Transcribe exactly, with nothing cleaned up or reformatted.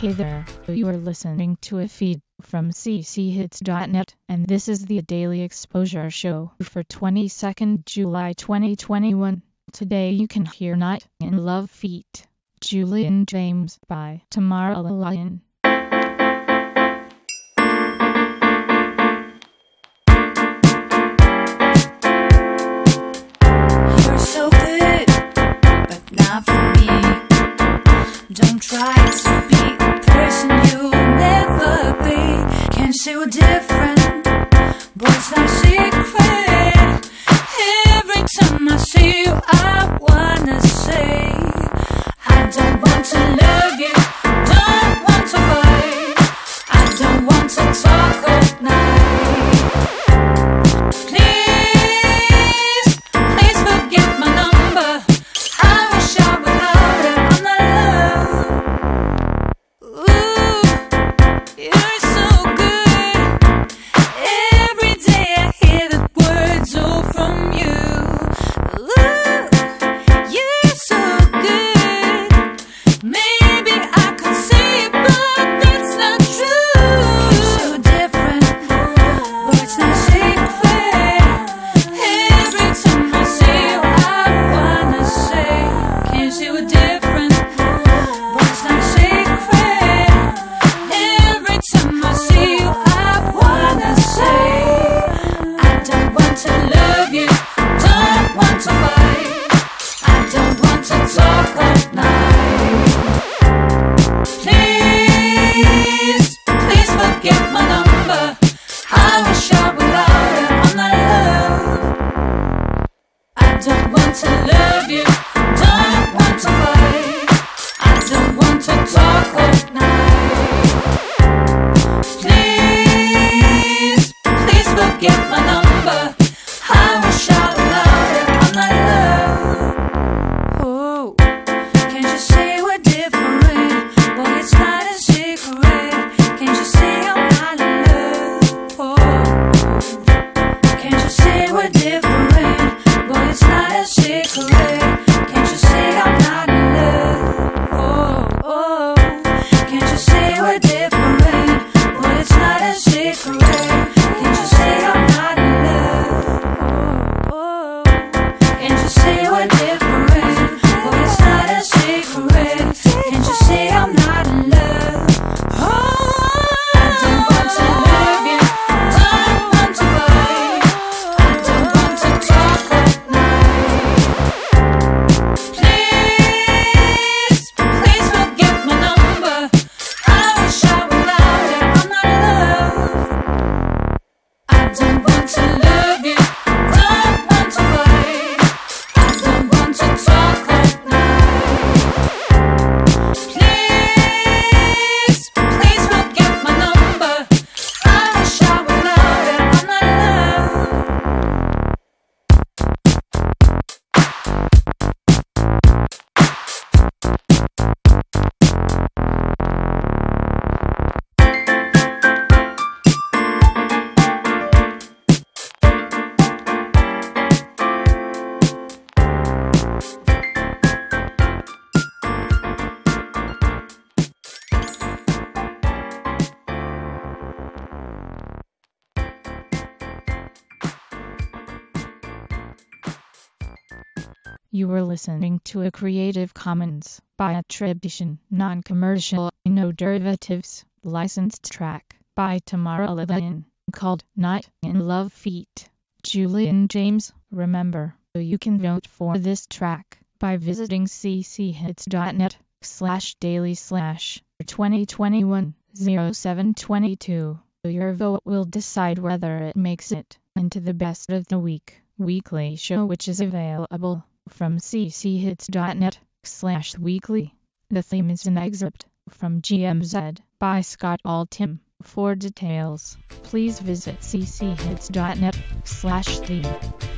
Hey there, you are listening to a feed from c c hits dot net, and this is the Daily Exposure Show for twenty-second of July twenty twenty-one. Today you can hear Night in Love feat. Julie and James by Tamara Lyon. You're so good, but not for me. Don't try to be a person you'll never be. Can't say we're different, but it's not a secret. Every time I see you, I wanna say I don't want to love you, don't want to fight, I don't want to talk all night. Please, please forget my number. I wish I would love it, I'm not love. Ooh, you're so good. Every day I hear the words all from you. Ooh, you're so good. Maybe I could say it, but that's not true. You're so different, but it's not a secret. Every time I see you, I wanna say, can't say we're different, but it's not a secret. Every time I see you, I wanna say I don't want to love you, don't want to fight, I don't want to talk all night. Please, please forget my number. I wish I would love you, I'm not love. I don't want to love you, don't want to fight, I don't want to talk all night. Please, please forget my number. I wish I would love you, I'm not love. Oh, can't you say we're different, but it's not a secret. Can't you say I'm not in love? Oh, can't you say we're different, but it's not a secret. Can't you say I'm not in love? Oh, oh, can't you say we're different, but it's not a secret. Can't you say I'm not in love? Oh, oh, can't you say we're different, but it's not a secret. Can't you say I'm not in love? Oh, I don't want to love you, don't want to fight, I don't want to talk all night. Please, please forget my number. I wish I would love you, I'm not love. I don't want to love you, don't want to fight, I don't want to talk all night. Please, please forget my number. I wish I would love you, I'm not love. You were listening to a Creative Commons by attribution, non-commercial, no derivatives, licensed track by Tamara Lyon, called Night in Love feat. Julie and James. Remember, you can vote for this track by visiting c c hits dot net slash daily slash twenty twenty-one oh seven twenty-two. Your vote will decide whether it makes it into the Best of the Week weekly show, which is available from c c hits dot net slash weekly. The theme is an excerpt from G M Z by Scott Altham. For details, please visit c c hits dot net slash theme.